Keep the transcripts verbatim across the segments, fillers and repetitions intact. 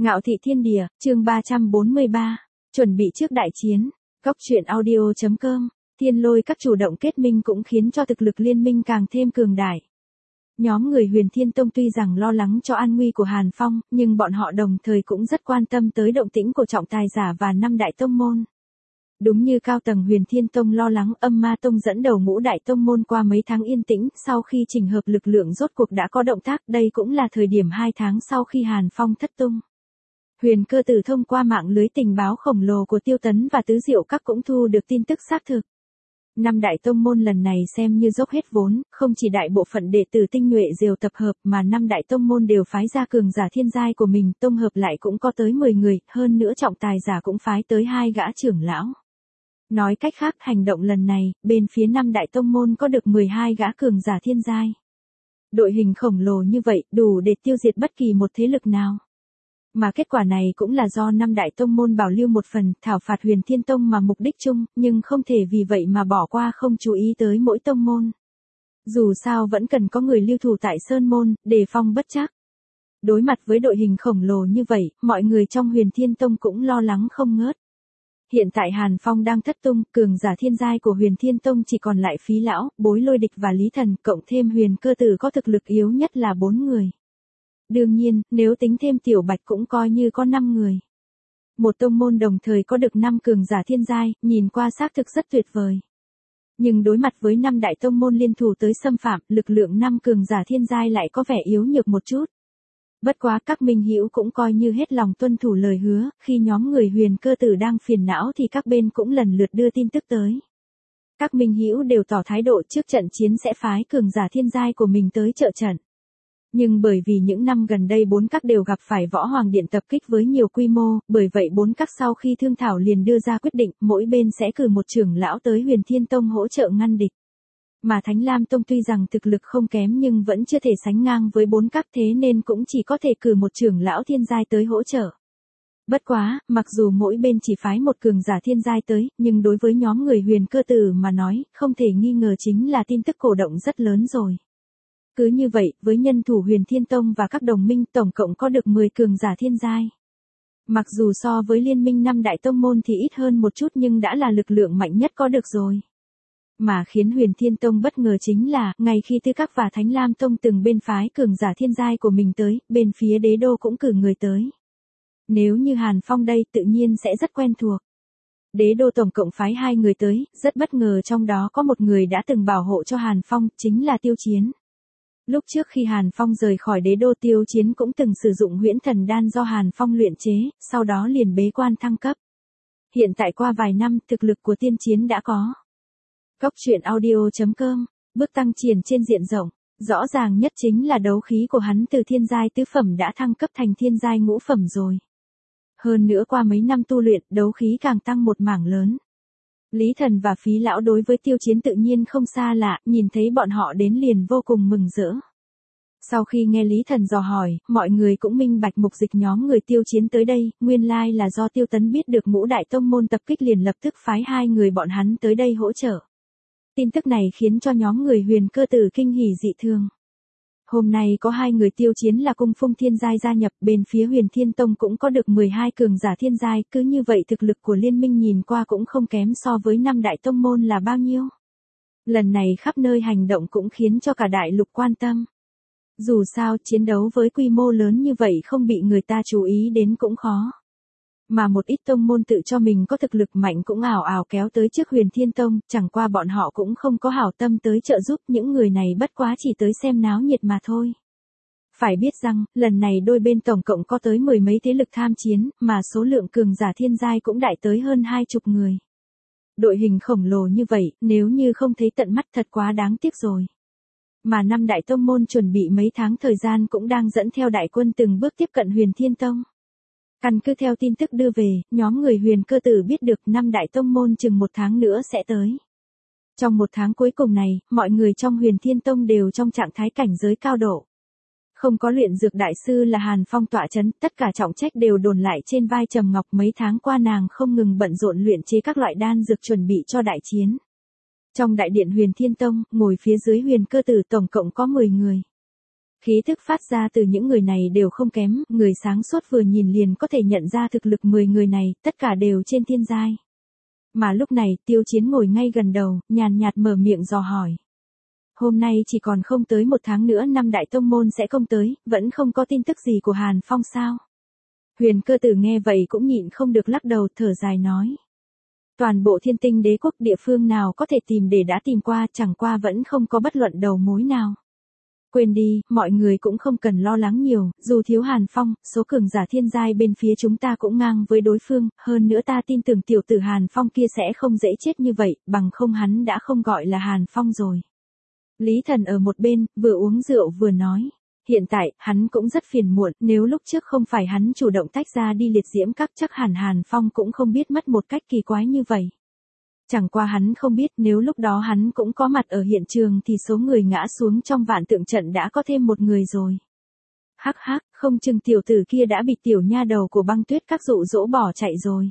Ngạo thị thiên địa, chương ba trăm bốn mươi ba, chuẩn bị trước đại chiến. Góc truyện audio chấm com, thiên lôi các chủ động kết minh cũng khiến cho thực lực liên minh càng thêm cường đại. Nhóm người Huyền Thiên Tông tuy rằng lo lắng cho an nguy của Hàn Phong, nhưng bọn họ đồng thời cũng rất quan tâm tới động tĩnh của trọng tài giả và năm đại tông môn. Đúng như cao tầng Huyền Thiên Tông lo lắng, Âm Ma Tông dẫn đầu ngũ đại tông môn qua mấy tháng yên tĩnh, sau khi chỉnh hợp lực lượng rốt cuộc đã có động tác, đây cũng là thời điểm hai tháng sau khi Hàn Phong thất tung. Huyền Cơ Tử thông qua mạng lưới tình báo khổng lồ của Tiêu Tấn và Tứ Diệu Các cũng thu được tin tức xác thực. Năm đại tông môn lần này xem như dốc hết vốn, không chỉ đại bộ phận đệ tử tinh nhuệ diều tập hợp mà năm đại tông môn đều phái ra cường giả thiên giai của mình, tông hợp lại cũng có tới mười người, hơn nữa trọng tài giả cũng phái tới hai gã trưởng lão. Nói cách khác, hành động lần này, bên phía năm đại tông môn có được mười hai gã cường giả thiên giai. Đội hình khổng lồ như vậy, đủ để tiêu diệt bất kỳ một thế lực nào. Mà kết quả này cũng là do năm đại tông môn bảo lưu một phần, thảo phạt Huyền Thiên Tông mà mục đích chung, nhưng không thể vì vậy mà bỏ qua không chú ý tới mỗi tông môn. Dù sao vẫn cần có người lưu thủ tại Sơn Môn, đề phòng bất trắc. Đối mặt với đội hình khổng lồ như vậy, mọi người trong Huyền Thiên Tông cũng lo lắng không ngớt. Hiện tại Hàn Phong đang thất tung, cường giả thiên giai của Huyền Thiên Tông chỉ còn lại Phí Lão, Bối Lôi Địch và Lý Thần, cộng thêm Huyền Cơ Tử có thực lực yếu nhất là bốn người. Đương nhiên, nếu tính thêm Tiểu Bạch cũng coi như có năm người. Một tông môn đồng thời có được năm cường giả thiên giai, nhìn qua xác thực rất tuyệt vời. Nhưng đối mặt với năm đại tông môn liên thủ tới xâm phạm, lực lượng năm cường giả thiên giai lại có vẻ yếu nhược một chút. Bất quá các minh hữu cũng coi như hết lòng tuân thủ lời hứa, khi nhóm người Huyền Cơ Tử đang phiền não thì các bên cũng lần lượt đưa tin tức tới. Các minh hữu đều tỏ thái độ trước trận chiến sẽ phái cường giả thiên giai của mình tới trợ trận. Nhưng bởi vì những năm gần đây bốn các đều gặp phải Võ Hoàng Điện tập kích với nhiều quy mô, bởi vậy bốn các sau khi thương thảo liền đưa ra quyết định mỗi bên sẽ cử một trưởng lão tới Huyền Thiên Tông hỗ trợ ngăn địch. Mà Thánh Lam Tông tuy rằng thực lực không kém nhưng vẫn chưa thể sánh ngang với bốn các, thế nên cũng chỉ có thể cử một trưởng lão thiên giai tới hỗ trợ. Bất quá, mặc dù mỗi bên chỉ phái một cường giả thiên giai tới, nhưng đối với nhóm người Huyền Cơ Tử mà nói, không thể nghi ngờ chính là tin tức cổ động rất lớn rồi. Cứ như vậy, với nhân thủ Huyền Thiên Tông và các đồng minh tổng cộng có được mười cường giả thiên giai. Mặc dù so với liên minh năm đại tông môn thì ít hơn một chút nhưng đã là lực lượng mạnh nhất có được rồi. Mà khiến Huyền Thiên Tông bất ngờ chính là, ngay khi Tư Các và Thánh Lam Tông từng bên phái cường giả thiên giai của mình tới, bên phía Đế Đô cũng cử người tới. Nếu như Hàn Phong đây tự nhiên sẽ rất quen thuộc. Đế Đô tổng cộng phái hai người tới, rất bất ngờ trong đó có một người đã từng bảo hộ cho Hàn Phong, chính là Tiêu Chiến. Lúc trước khi Hàn Phong rời khỏi Đế Đô, Tiêu Chiến cũng từng sử dụng huyễn thần đan do Hàn Phong luyện chế, sau đó liền bế quan thăng cấp. Hiện tại qua vài năm, thực lực của Tiên Chiến đã có. Góc truyện audio chấm com, bước tăng triển trên diện rộng, rõ ràng nhất chính là đấu khí của hắn từ thiên giai tứ phẩm đã thăng cấp thành thiên giai ngũ phẩm rồi. Hơn nữa qua mấy năm tu luyện, đấu khí càng tăng một mảng lớn. Lý Thần và Phí Lão đối với Tiêu Chiến tự nhiên không xa lạ, nhìn thấy bọn họ đến liền vô cùng mừng rỡ. Sau khi nghe Lý Thần dò hỏi, mọi người cũng minh bạch mục dịch nhóm người Tiêu Chiến tới đây, nguyên lai là do Tiêu Tấn biết được ngũ đại tông môn tập kích liền lập tức phái hai người bọn hắn tới đây hỗ trợ. Tin tức này khiến cho nhóm người Huyền Cơ Tử kinh hỉ dị thường. Hôm nay có hai người Tiêu Chiến là cung phung thiên giai gia nhập, bên phía Huyền Thiên Tông cũng có được mười hai cường giả thiên giai, cứ như vậy thực lực của liên minh nhìn qua cũng không kém so với năm đại tông môn là bao nhiêu. Lần này khắp nơi hành động cũng khiến cho cả đại lục quan tâm. Dù sao, chiến đấu với quy mô lớn như vậy không bị người ta chú ý đến cũng khó. Mà một ít tông môn tự cho mình có thực lực mạnh cũng ảo ảo kéo tới trước Huyền Thiên Tông, chẳng qua bọn họ cũng không có hảo tâm tới trợ giúp, những người này bất quá chỉ tới xem náo nhiệt mà thôi. Phải biết rằng, lần này đôi bên tổng cộng có tới mười mấy thế lực tham chiến, mà số lượng cường giả thiên giai cũng đại tới hơn hai chục người. Đội hình khổng lồ như vậy, nếu như không thấy tận mắt thật quá đáng tiếc rồi. Mà năm đại tông môn chuẩn bị mấy tháng thời gian cũng đang dẫn theo đại quân từng bước tiếp cận Huyền Thiên Tông. Căn cứ theo tin tức đưa về, nhóm người Huyền Cơ Tử biết được năm đại tông môn chừng một tháng nữa sẽ tới. Trong một tháng cuối cùng này, mọi người trong Huyền Thiên Tông đều trong trạng thái cảnh giới cao độ. Không có luyện dược đại sư là Hàn Phong tọa chấn, tất cả trọng trách đều đồn lại trên vai Trầm Ngọc, mấy tháng qua nàng không ngừng bận rộn luyện chế các loại đan dược chuẩn bị cho đại chiến. Trong đại điện Huyền Thiên Tông, ngồi phía dưới Huyền Cơ Tử tổng cộng có mười người. Khí thức phát ra từ những người này đều không kém, người sáng suốt vừa nhìn liền có thể nhận ra thực lực mười người này, tất cả đều trên thiên giai. Mà lúc này, Tiêu Chiến ngồi ngay gần đầu, nhàn nhạt mở miệng dò hỏi. Hôm nay chỉ còn không tới một tháng nữa năm đại tông môn sẽ công tới, vẫn không có tin tức gì của Hàn Phong sao? Huyền Cơ Tử nghe vậy cũng nhịn không được lắc đầu, thở dài nói. Toàn bộ Thiên Tinh Đế quốc địa phương nào có thể tìm để đã tìm qua, chẳng qua vẫn không có bất luận đầu mối nào. Quên đi, mọi người cũng không cần lo lắng nhiều, dù thiếu Hàn Phong, số cường giả thiên giai bên phía chúng ta cũng ngang với đối phương, hơn nữa ta tin tưởng tiểu tử Hàn Phong kia sẽ không dễ chết như vậy, bằng không hắn đã không gọi là Hàn Phong rồi. Lý Thần ở một bên, vừa uống rượu vừa nói. Hiện tại, hắn cũng rất phiền muộn, nếu lúc trước không phải hắn chủ động tách ra đi liệt diễm các chắc hẳn Hàn Phong cũng không biết mất một cách kỳ quái như vậy. Chẳng qua hắn không biết nếu lúc đó hắn cũng có mặt ở hiện trường thì số người ngã xuống trong vạn tượng trận đã có thêm một người rồi. Hắc hắc, không chừng tiểu tử kia đã bị tiểu nha đầu của Băng Tuyết các dụ dỗ bỏ chạy rồi.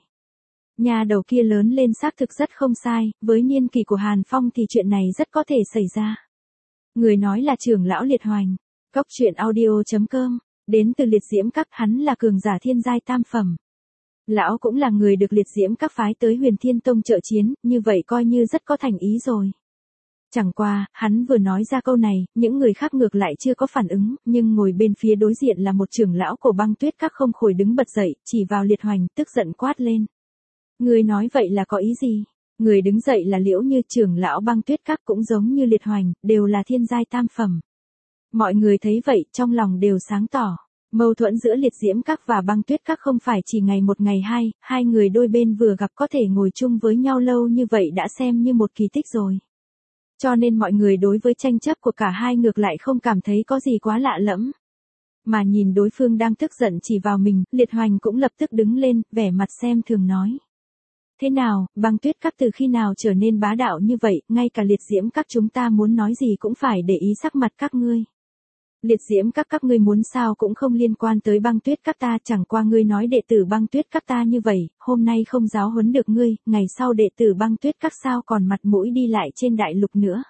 Nha đầu kia lớn lên xác thực rất không sai, với niên kỳ của Hàn Phong thì chuyện này rất có thể xảy ra. Người nói là trưởng lão Liệt Hoành. Cốc truyện audio chấm com, đến từ liệt diễm các, hắn là cường giả thiên giai tam phẩm. Lão cũng là người được liệt diễm các phái tới Huyền Thiên Tông trợ chiến, như vậy coi như rất có thành ý rồi. Chẳng qua, hắn vừa nói ra câu này, những người khác ngược lại chưa có phản ứng, nhưng ngồi bên phía đối diện là một trưởng lão của Băng Tuyết các không khỏi đứng bật dậy, chỉ vào Liệt Hoành, tức giận quát lên. Người nói vậy là có ý gì? Người đứng dậy là Liễu Như, trưởng lão Băng Tuyết các cũng giống như Liệt Hoành, đều là thiên giai tam phẩm. Mọi người thấy vậy, trong lòng đều sáng tỏ. Mâu thuẫn giữa liệt diễm các và Băng Tuyết các không phải chỉ ngày một ngày hai, hai người đôi bên vừa gặp có thể ngồi chung với nhau lâu như vậy đã xem như một kỳ tích rồi. Cho nên mọi người đối với tranh chấp của cả hai ngược lại không cảm thấy có gì quá lạ lẫm. Mà nhìn đối phương đang tức giận chỉ vào mình, Liệt Hoành cũng lập tức đứng lên, vẻ mặt xem thường nói. Thế nào, Băng Tuyết các từ khi nào trở nên bá đạo như vậy, ngay cả liệt diễm các chúng ta muốn nói gì cũng phải để ý sắc mặt các ngươi. Liệt diễm các các ngươi muốn sao cũng không liên quan tới Băng Tuyết các ta, chẳng qua ngươi nói đệ tử Băng Tuyết các ta như vậy, hôm nay không giáo huấn được ngươi, ngày sau đệ tử Băng Tuyết các sao còn mặt mũi đi lại trên đại lục nữa.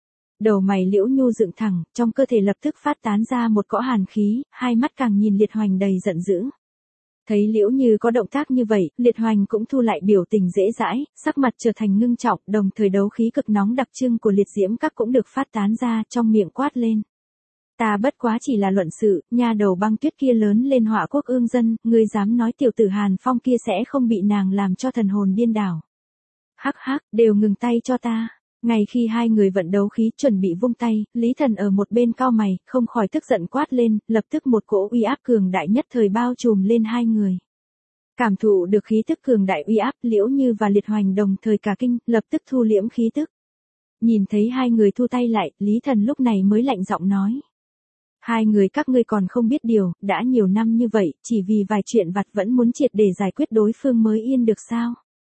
Đầu mày Liễu Nhu dựng thẳng, trong cơ thể lập tức phát tán ra một cỗ hàn khí, hai mắt càng nhìn Liệt Hoành đầy giận dữ. Thấy Liễu Như có động tác như vậy, Liệt Hoành cũng thu lại biểu tình dễ dãi, sắc mặt trở thành ngưng trọng, đồng thời đấu khí cực nóng đặc trưng của liệt diễm các cũng được phát tán ra, trong miệng quát lên. Ta bất quá chỉ là luận sự, nha đầu Băng Tuyết kia lớn lên Hỏa Quốc ương dân, ngươi dám nói tiểu tử Hàn Phong kia sẽ không bị nàng làm cho thần hồn điên đảo. Hắc hắc, đều ngừng tay cho ta. Ngay khi hai người vận đấu khí chuẩn bị vung tay, Lý Thần ở một bên cau mày, không khỏi tức giận quát lên, lập tức một cỗ uy áp cường đại nhất thời bao trùm lên hai người. Cảm thụ được khí tức cường đại uy áp, Liễu Như và Liệt Hoành đồng thời cả kinh, lập tức thu liễm khí tức. Nhìn thấy hai người thu tay lại, Lý Thần lúc này mới lạnh giọng nói. Hai người các ngươi còn không biết điều, đã nhiều năm như vậy, chỉ vì vài chuyện vặt vẫn muốn triệt để giải quyết đối phương mới yên được sao?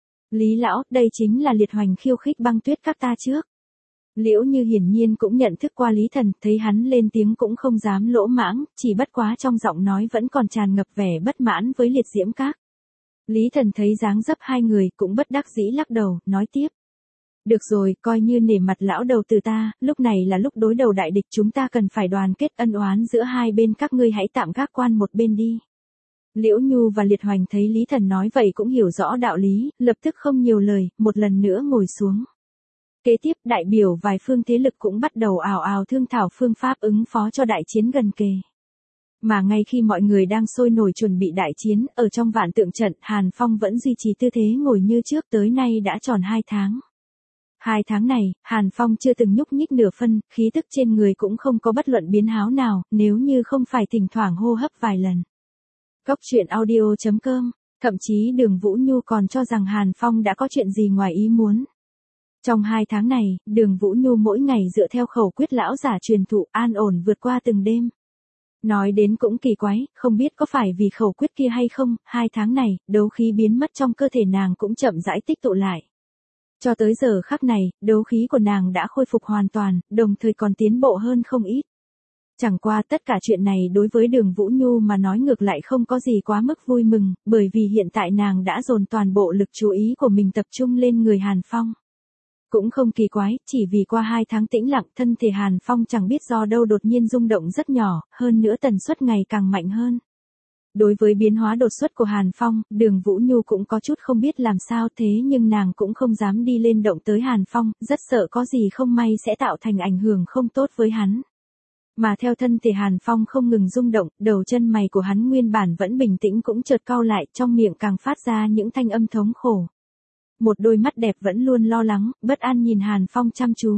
Lý lão, đây chính là Liệt Hoành khiêu khích Băng Tuyết các ta trước. Liễu Như hiển nhiên cũng nhận thức qua Lý Thần, thấy hắn lên tiếng cũng không dám lỗ mãng, chỉ bất quá trong giọng nói vẫn còn tràn ngập vẻ bất mãn với liệt diễm các. Lý Thần thấy dáng dấp hai người cũng bất đắc dĩ lắc đầu, nói tiếp. Được rồi, coi như nể mặt lão đầu từ ta, lúc này là lúc đối đầu đại địch, chúng ta cần phải đoàn kết, ân oán giữa hai bên các ngươi hãy tạm gác quan một bên đi. Liễu Nhu và Liệt Hoành thấy Lý Thần nói vậy cũng hiểu rõ đạo lý, lập tức không nhiều lời, một lần nữa ngồi xuống. Kế tiếp, đại biểu vài phương thế lực cũng bắt đầu ào ào thương thảo phương pháp ứng phó cho đại chiến gần kề. Mà ngay khi mọi người đang sôi nổi chuẩn bị đại chiến, ở trong vạn tượng trận, Hàn Phong vẫn duy trì tư thế ngồi như trước, tới nay đã tròn hai tháng. Hai tháng này, Hàn Phong chưa từng nhúc nhích nửa phân, khí tức trên người cũng không có bất luận biến háo nào, nếu như không phải thỉnh thoảng hô hấp vài lần. Cốc truyện audio chấm com, thậm chí Đường Vũ Nhu còn cho rằng Hàn Phong đã có chuyện gì ngoài ý muốn. Trong hai tháng này, Đường Vũ Nhu mỗi ngày dựa theo khẩu quyết lão giả truyền thụ an ổn vượt qua từng đêm. Nói đến cũng kỳ quái, không biết có phải vì khẩu quyết kia hay không, hai tháng này, đấu khí biến mất trong cơ thể nàng cũng chậm rãi tích tụ lại. Cho tới giờ khắc này, đấu khí của nàng đã khôi phục hoàn toàn, đồng thời còn tiến bộ hơn không ít. Chẳng qua tất cả chuyện này đối với Đường Vũ Nhu mà nói ngược lại không có gì quá mức vui mừng, bởi vì hiện tại nàng đã dồn toàn bộ lực chú ý của mình tập trung lên người Hàn Phong. Cũng không kỳ quái, chỉ vì qua hai tháng tĩnh lặng thân thể Hàn Phong chẳng biết do đâu đột nhiên rung động rất nhỏ, hơn nữa tần suất ngày càng mạnh hơn. Đối với biến hóa đột xuất của Hàn Phong, Đường Vũ Nhu cũng có chút không biết làm sao thế nhưng nàng cũng không dám đi lên động tới Hàn Phong, rất sợ có gì không may sẽ tạo thành ảnh hưởng không tốt với hắn. Mà theo thân thể Hàn Phong không ngừng rung động, đầu chân mày của hắn nguyên bản vẫn bình tĩnh cũng chợt cau lại, trong miệng càng phát ra những thanh âm thống khổ. Một đôi mắt đẹp vẫn luôn lo lắng, bất an nhìn Hàn Phong chăm chú.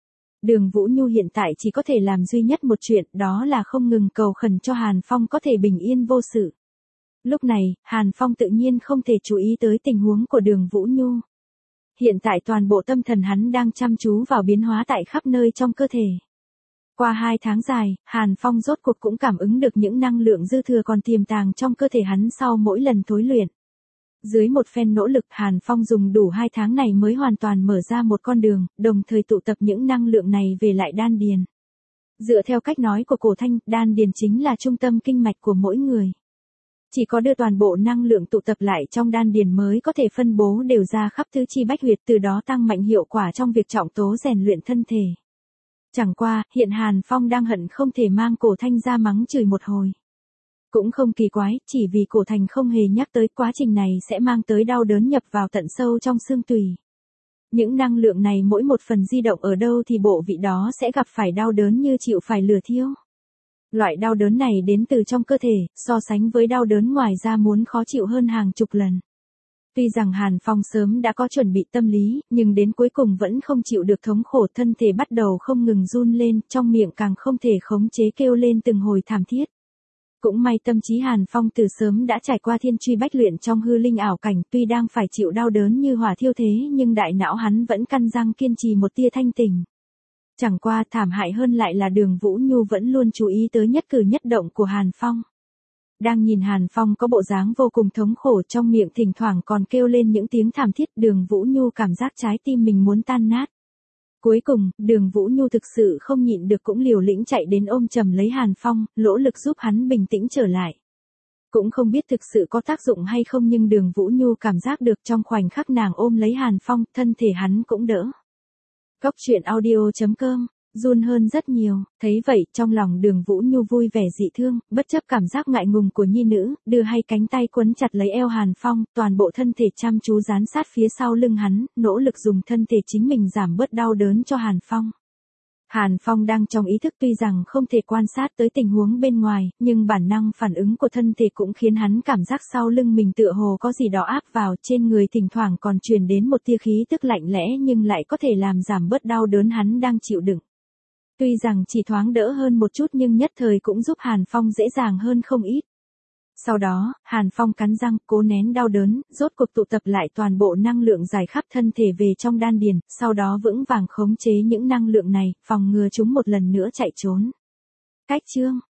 Đường Vũ Nhu hiện tại chỉ có thể làm duy nhất một chuyện, đó là không ngừng cầu khẩn cho Hàn Phong có thể bình yên vô sự. Lúc này, Hàn Phong tự nhiên không thể chú ý tới tình huống của Đường Vũ Nhu. Hiện tại toàn bộ tâm thần hắn đang chăm chú vào biến hóa tại khắp nơi trong cơ thể. Qua hai tháng dài, Hàn Phong rốt cuộc cũng cảm ứng được những năng lượng dư thừa còn tiềm tàng trong cơ thể hắn sau mỗi lần thối luyện. Dưới một phen nỗ lực Hàn Phong dùng đủ hai tháng này mới hoàn toàn mở ra một con đường, đồng thời tụ tập những năng lượng này về lại đan điền. Dựa theo cách nói của Cổ Thanh, đan điền chính là trung tâm kinh mạch của mỗi người. Chỉ có đưa toàn bộ năng lượng tụ tập lại trong đan điền mới có thể phân bố đều ra khắp tứ chi bách huyệt, từ đó tăng mạnh hiệu quả trong việc trọng tố rèn luyện thân thể. Chẳng qua, hiện Hàn Phong đang hận không thể mang Cổ Thanh ra mắng chửi một hồi. Cũng không kỳ quái, chỉ vì Cổ Thành không hề nhắc tới quá trình này sẽ mang tới đau đớn nhập vào tận sâu trong xương tủy. Những năng lượng này mỗi một phần di động ở đâu thì bộ vị đó sẽ gặp phải đau đớn như chịu phải lửa thiêu. Loại đau đớn này đến từ trong cơ thể, so sánh với đau đớn ngoài da muốn khó chịu hơn hàng chục lần. Tuy rằng Hàn Phong sớm đã có chuẩn bị tâm lý, nhưng đến cuối cùng vẫn không chịu được thống khổ, thân thể bắt đầu không ngừng run lên, trong miệng càng không thể khống chế kêu lên từng hồi thảm thiết. Cũng may tâm trí Hàn Phong từ sớm đã trải qua thiên truy bách luyện trong hư linh ảo cảnh, tuy đang phải chịu đau đớn như hỏa thiêu thế nhưng đại não hắn vẫn căn răng kiên trì một tia thanh tỉnh. Chẳng qua thảm hại hơn lại là Đường Vũ Nhu vẫn luôn chú ý tới nhất cử nhất động của Hàn Phong. Đang nhìn Hàn Phong có bộ dáng vô cùng thống khổ, trong miệng thỉnh thoảng còn kêu lên những tiếng thảm thiết, Đường Vũ Nhu cảm giác trái tim mình muốn tan nát. Cuối cùng, Đường Vũ Nhu thực sự không nhịn được cũng liều lĩnh chạy đến ôm chầm lấy Hàn Phong, nỗ lực giúp hắn bình tĩnh trở lại. Cũng không biết thực sự có tác dụng hay không nhưng Đường Vũ Nhu cảm giác được trong khoảnh khắc nàng ôm lấy Hàn Phong, thân thể hắn cũng đỡ. Góc truyện audio chấm com run hơn rất nhiều, thấy vậy trong lòng Đường Vũ Nhu vui vẻ dị thương, bất chấp cảm giác ngại ngùng của nhi nữ, đưa hai cánh tay quấn chặt lấy eo Hàn Phong, toàn bộ thân thể chăm chú dán sát phía sau lưng hắn, nỗ lực dùng thân thể chính mình giảm bớt đau đớn cho Hàn Phong. Hàn Phong đang trong ý thức, tuy rằng không thể quan sát tới tình huống bên ngoài, nhưng bản năng phản ứng của thân thể cũng khiến hắn cảm giác sau lưng mình tựa hồ có gì đó áp vào, trên người thỉnh thoảng còn truyền đến một tia khí tức lạnh lẽ nhưng lại có thể làm giảm bớt đau đớn hắn đang chịu đựng. Tuy rằng chỉ thoáng đỡ hơn một chút nhưng nhất thời cũng giúp Hàn Phong dễ dàng hơn không ít. Sau đó, Hàn Phong cắn răng, cố nén đau đớn, rốt cuộc tụ tập lại toàn bộ năng lượng giải khắp thân thể về trong đan điền, sau đó vững vàng khống chế những năng lượng này, phòng ngừa chúng một lần nữa chạy trốn. Cách chương